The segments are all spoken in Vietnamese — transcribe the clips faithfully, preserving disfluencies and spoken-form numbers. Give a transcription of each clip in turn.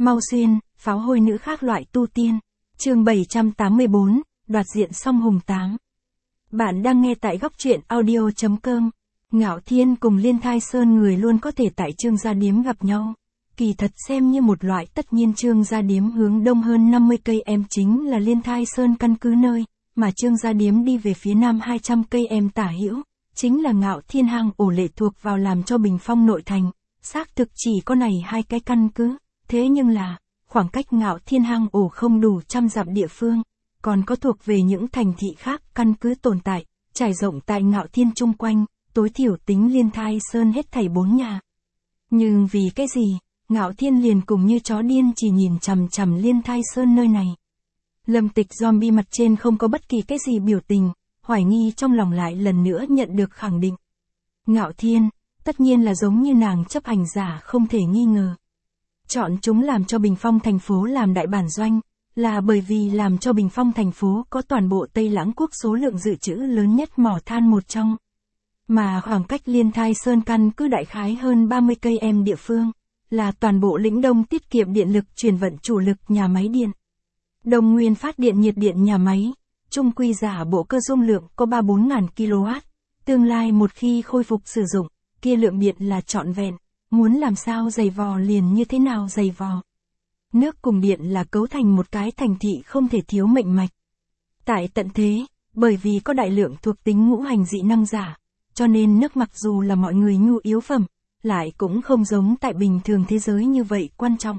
Mau Xuyên, pháo hôi nữ khác loại tu tiên. Chương bảy trăm tám mươi bốn, đoạt diện song hùng tám. Bạn đang nghe tại góc truyện audio chấm com. Ngạo Thiên cùng Liên Thai Sơn người luôn có thể tại Trương Gia Điếm gặp nhau. Kỳ thật xem như một loại, tất nhiên Trương Gia Điếm hướng đông hơn năm mươi cây em chính là Liên Thai Sơn căn cứ nơi, mà Trương Gia Điếm đi về phía nam hai trăm cây em tả hữu, chính là Ngạo Thiên hang ổ lệ thuộc vào làm cho Bình Phong nội thành. Xác thực chỉ có này hai cái căn cứ, thế nhưng là, khoảng cách Ngạo Thiên hang ổ không đủ trăm dặm địa phương, còn có thuộc về những thành thị khác căn cứ tồn tại, trải rộng tại Ngạo Thiên chung quanh, tối thiểu tính Liên Thai Sơn hết thảy bốn nhà. Nhưng vì cái gì, Ngạo Thiên liền cùng như chó điên chỉ nhìn chằm chằm Liên Thai Sơn nơi này. Lâm Tịch zombie mặt trên không có bất kỳ cái gì biểu tình, hoài nghi trong lòng lại lần nữa nhận được khẳng định. Ngạo Thiên, tất nhiên là giống như nàng chấp hành giả không thể nghi ngờ. Chọn chúng làm cho Bình Phong thành phố làm đại bản doanh, là bởi vì làm cho Bình Phong thành phố có toàn bộ Tây Lãng quốc số lượng dự trữ lớn nhất mỏ than một trong. Mà khoảng cách Liên Thai Sơn căn cứ đại khái hơn ba mươi cây em địa phương, là toàn bộ lĩnh đông tiết kiệm điện lực truyền vận chủ lực nhà máy điện. Đồng nguyên phát điện nhiệt điện nhà máy, trung quy giả bộ cơ dung lượng có ba bốn ngàn ki lô oát, tương lai một khi khôi phục sử dụng, kia lượng điện là trọn vẹn, muốn làm sao dày vò liền như thế nào dày vò. Nước cùng điện là cấu thành một cái thành thị không thể thiếu mệnh mạch. Tại tận thế, bởi vì có đại lượng thuộc tính ngũ hành dị năng giả, cho nên nước mặc dù là mọi người nhu yếu phẩm, lại cũng không giống tại bình thường thế giới như vậy quan trọng.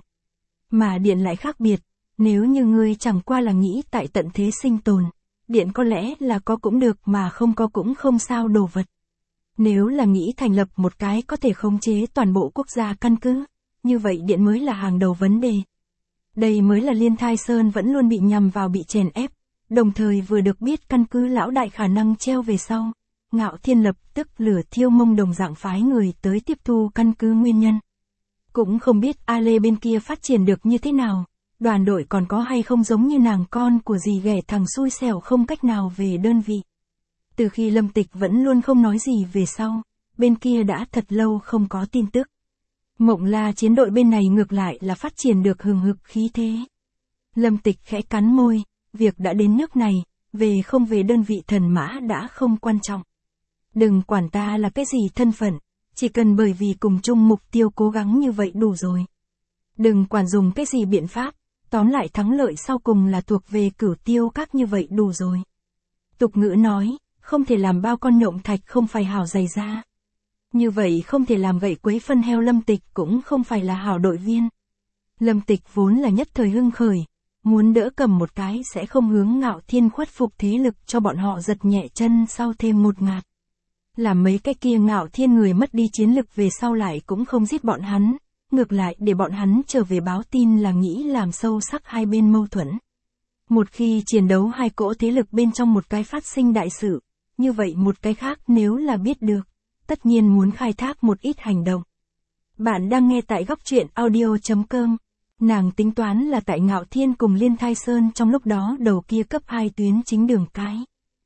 Mà điện lại khác biệt, nếu như ngươi chẳng qua là nghĩ tại tận thế sinh tồn, điện có lẽ là có cũng được mà không có cũng không sao đồ vật. Nếu là nghĩ thành lập một cái có thể khống chế toàn bộ quốc gia căn cứ, như vậy điện mới là hàng đầu vấn đề. Đây mới là Liên Thai Sơn vẫn luôn bị nhằm vào bị chèn ép, đồng thời vừa được biết căn cứ lão đại khả năng treo về sau. Ngạo Thiên lập tức lửa thiêu mông đồng dạng phái người tới tiếp thu căn cứ nguyên nhân. Cũng không biết A Lê bên kia phát triển được như thế nào, đoàn đội còn có hay không giống như nàng con của dì ghẻ thằng xui xẻo không cách nào về đơn vị. Từ khi Lâm Tịch vẫn luôn không nói gì về sau, bên kia đã thật lâu không có tin tức. Mộng La chiến đội bên này ngược lại là phát triển được hừng hực khí thế. Lâm Tịch khẽ cắn môi, việc đã đến nước này, về không về đơn vị thần mã đã không quan trọng. Đừng quản ta là cái gì thân phận, chỉ cần bởi vì cùng chung mục tiêu cố gắng như vậy đủ rồi. Đừng quản dùng cái gì biện pháp, tóm lại thắng lợi sau cùng là thuộc về Cửu Tiêu Các như vậy đủ rồi. Tục ngữ nói, không thể làm bao con nhộng thạch không phải hảo dày da. Như vậy không thể làm gậy quấy phân heo. Lâm Tịch cũng không phải là hảo đội viên. Lâm Tịch vốn là nhất thời hưng khởi, muốn đỡ cầm một cái sẽ không hướng Ngạo Thiên khuất phục thế lực cho bọn họ giật nhẹ chân sau thêm một ngạt. Làm mấy cái kia Ngạo Thiên người mất đi chiến lực về sau lại cũng không giết bọn hắn, ngược lại để bọn hắn trở về báo tin là nghĩ làm sâu sắc hai bên mâu thuẫn. Một khi chiến đấu hai cỗ thế lực bên trong một cái phát sinh đại sự, như vậy một cái khác nếu là biết được, tất nhiên muốn khai thác một ít hành động. Bạn đang nghe tại góc truyện audio chấm com. Nàng tính toán là tại Ngạo Thiên cùng Liên Thai Sơn trong lúc đó đầu kia cấp hai tuyến chính đường cái.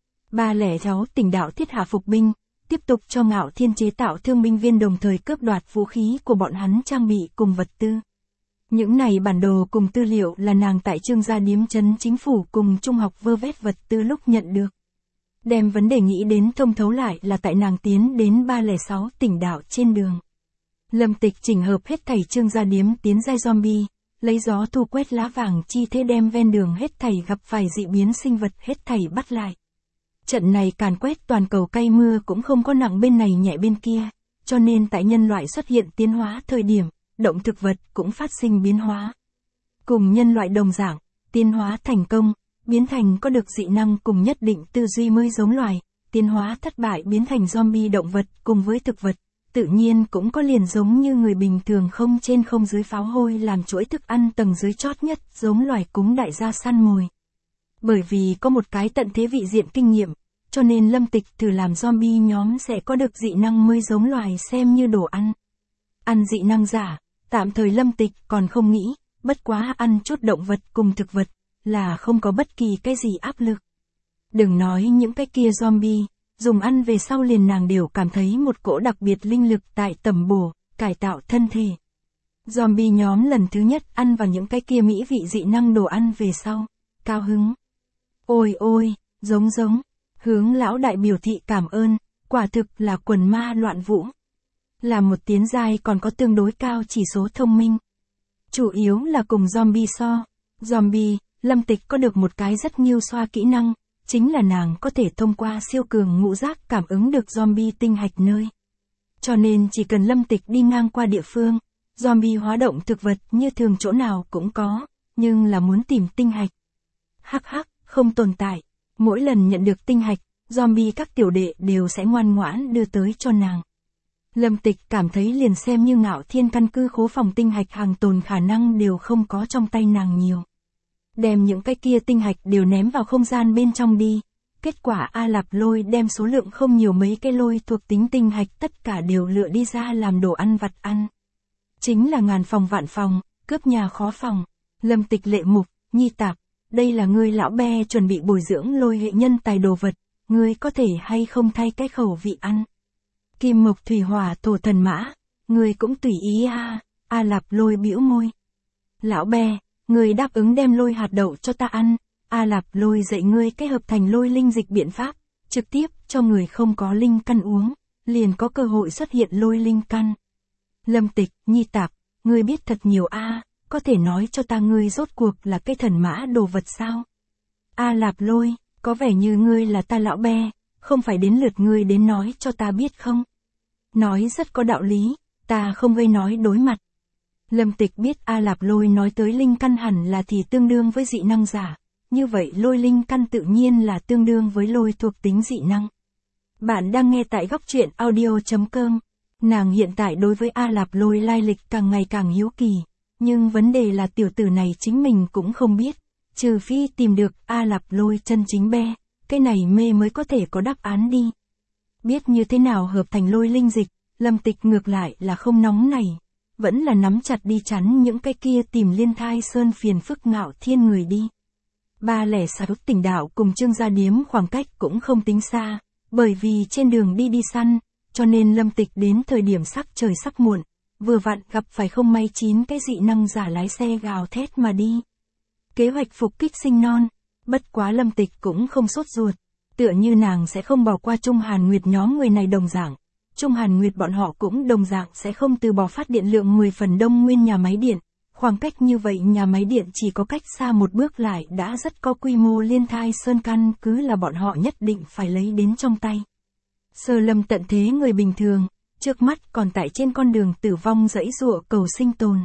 Ba lẻ sáu tỉnh đạo thiết hạ phục binh, tiếp tục cho Ngạo Thiên chế tạo thương binh viên đồng thời cướp đoạt vũ khí của bọn hắn trang bị cùng vật tư. Những này bản đồ cùng tư liệu là nàng tại Trương Gia Điếm trấn chính phủ cùng trung học vơ vét vật tư lúc nhận được. Đem vấn đề nghĩ đến thông thấu lại là tại nàng tiến đến ba lẻ sáu tỉnh đạo trên đường. Lâm Tịch chỉnh hợp hết thảy Trương Gia Điếm tiến giai zombie, lấy gió thu quét lá vàng chi thế đem ven đường hết thảy gặp phải dị biến sinh vật hết thảy bắt lại. Trận này càn quét toàn cầu cây mưa cũng không có nặng bên này nhẹ bên kia, cho nên tại nhân loại xuất hiện tiến hóa thời điểm, động thực vật cũng phát sinh biến hóa. Cùng nhân loại đồng dạng, tiến hóa thành công, biến thành có được dị năng cùng nhất định tư duy mới giống loài, tiến hóa thất bại biến thành zombie động vật cùng với thực vật, tự nhiên cũng có liền giống như người bình thường không trên không dưới pháo hôi làm chuỗi thức ăn tầng dưới chót nhất giống loài cúng đại gia săn mồi. Bởi vì có một cái tận thế vị diện kinh nghiệm, cho nên Lâm Tịch thử làm zombie nhóm sẽ có được dị năng mới giống loài xem như đồ ăn. Ăn dị năng giả, tạm thời Lâm Tịch còn không nghĩ, bất quá ăn chút động vật cùng thực vật, là không có bất kỳ cái gì áp lực. Đừng nói những cái kia zombie, dùng ăn về sau liền nàng đều cảm thấy một cỗ đặc biệt linh lực tại tầm bổ, cải tạo thân thể. Zombie nhóm lần thứ nhất ăn vào những cái kia mỹ vị dị năng đồ ăn về sau. Cao hứng. Ôi ôi, giống giống. Hướng lão đại biểu thị cảm ơn, quả thực là quần ma loạn vũ. Là một tiến giai còn có tương đối cao chỉ số thông minh. Chủ yếu là cùng zombie so. Zombie, Lâm Tịch có được một cái rất nghiêu xoa kỹ năng, chính là nàng có thể thông qua siêu cường ngũ giác cảm ứng được zombie tinh hạch nơi. Cho nên chỉ cần Lâm Tịch đi ngang qua địa phương, zombie hóa động thực vật như thường chỗ nào cũng có, nhưng là muốn tìm tinh hạch. Hắc hắc, không tồn tại. Mỗi lần nhận được tinh hạch, zombie các tiểu đệ đều sẽ ngoan ngoãn đưa tới cho nàng. Lâm Tịch cảm thấy liền xem như Ngạo Thiên căn cứ khố phòng tinh hạch hàng tồn khả năng đều không có trong tay nàng nhiều. Đem những cái kia tinh hạch đều ném vào không gian bên trong đi. Kết quả A Lạp Lôi đem số lượng không nhiều mấy cái lôi thuộc tính tinh hạch tất cả đều lựa đi ra làm đồ ăn vặt ăn. Chính là ngàn phòng vạn phòng, cướp nhà khó phòng. Lâm Tịch lệ mục, nhi tạp, đây là ngươi lão be chuẩn bị bồi dưỡng lôi hệ nhân tài đồ vật, ngươi có thể hay không thay cái khẩu vị ăn. Kim mộc thủy hỏa thổ thần mã, ngươi cũng tùy ý a. A Lạp Lôi bĩu môi. Lão be, ngươi đáp ứng đem lôi hạt đậu cho ta ăn. A Lạp Lôi dạy ngươi cái hợp thành lôi linh dịch biện pháp, trực tiếp cho người không có linh căn uống, liền có cơ hội xuất hiện lôi linh căn. Lâm Tịch, nhi tạp, ngươi biết thật nhiều a, có thể nói cho ta ngươi rốt cuộc là cái thần mã đồ vật sao? A Lạp Lôi, có vẻ như ngươi là ta lão be, không phải đến lượt ngươi đến nói cho ta biết không? Nói rất có đạo lý, ta không gây nói đối mặt. Lâm Tịch biết A Lạp Lôi nói tới linh căn hẳn là thì tương đương với dị năng giả, như vậy lôi linh căn tự nhiên là tương đương với lôi thuộc tính dị năng. Bạn đang nghe tại góc truyện audio chấm com. Nàng hiện tại đối với A Lạp Lôi lai lịch càng ngày càng hiếu kỳ, nhưng vấn đề là tiểu tử này chính mình cũng không biết, trừ phi tìm được A Lạp Lôi chân chính be, cái này mê mới có thể có đáp án đi. Biết như thế nào hợp thành lôi linh dịch, Lâm Tịch ngược lại là không nóng nảy, vẫn là nắm chặt đi chắn những cái kia tìm Liên Thai Sơn phiền phức Ngạo Thiên người đi. ba lẻ sáu tỉnh đảo cùng Trương Gia Điếm khoảng cách cũng không tính xa, bởi vì trên đường đi đi săn, cho nên Lâm Tịch đến thời điểm sắc trời sắp muộn, vừa vặn gặp phải không may chín cái dị năng giả lái xe gào thét mà đi. Kế hoạch phục kích sinh non, bất quá Lâm Tịch cũng không sốt ruột, tựa như nàng sẽ không bỏ qua Trung Hàn Nguyệt nhóm người này đồng dạng. Trung Hàn Nguyệt bọn họ cũng đồng dạng sẽ không từ bỏ phát điện lượng mười phần đông nguyên nhà máy điện. Khoảng cách như vậy nhà máy điện chỉ có cách xa một bước lại đã rất có quy mô Liên Thai Sơn căn cứ là bọn họ nhất định phải lấy đến trong tay. Sơ Lâm tận thế người bình thường, trước mắt còn tại trên con đường tử vong dãy giụa cầu sinh tồn.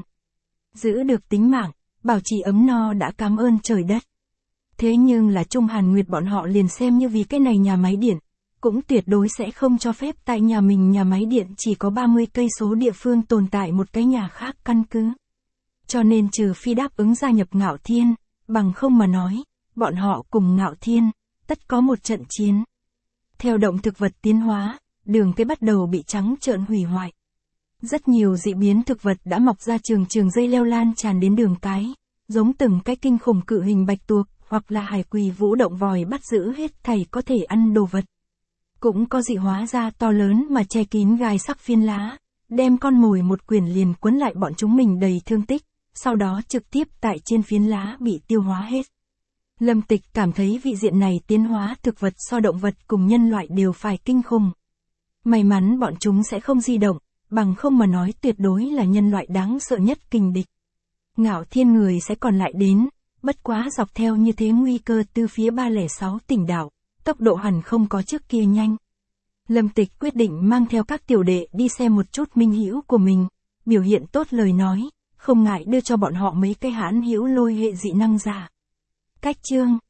Giữ được tính mạng, bảo trì ấm no đã cảm ơn trời đất. Thế nhưng là Trung Hàn Nguyệt bọn họ liền xem như vì cái này nhà máy điện, cũng tuyệt đối sẽ không cho phép tại nhà mình nhà máy điện chỉ có ba mươi cây số địa phương tồn tại một cái nhà khác căn cứ. Cho nên trừ phi đáp ứng gia nhập Ngạo Thiên, bằng không mà nói, bọn họ cùng Ngạo Thiên, tất có một trận chiến. Theo động thực vật tiến hóa, đường cây bắt đầu bị trắng trợn hủy hoại. Rất nhiều dị biến thực vật đã mọc ra trường trường dây leo lan tràn đến đường cái, giống từng cái kinh khủng cự hình bạch tuộc, hoặc là hải quỳ vũ động vòi bắt giữ hết thảy có thể ăn đồ vật. Cũng có dị hóa ra to lớn mà che kín gai sắc phiến lá, đem con mồi một quyển liền quấn lại bọn chúng mình đầy thương tích, sau đó trực tiếp tại trên phiến lá bị tiêu hóa hết. Lâm Tịch cảm thấy vị diện này tiến hóa thực vật so động vật cùng nhân loại đều phải kinh khủng. May mắn bọn chúng sẽ không di động, bằng không mà nói tuyệt đối là nhân loại đáng sợ nhất kình địch. Ngạo Thiên người sẽ còn lại đến, bất quá dọc theo như thế nguy cơ từ phía ba lẻ sáu tỉnh đảo, tốc độ hẳn không có trước kia nhanh. Lâm Tịch quyết định mang theo các tiểu đệ đi xem một chút minh hữu của mình, biểu hiện tốt lời nói, không ngại đưa cho bọn họ mấy cái hãn hữu lôi hệ dị năng giả. Cách chương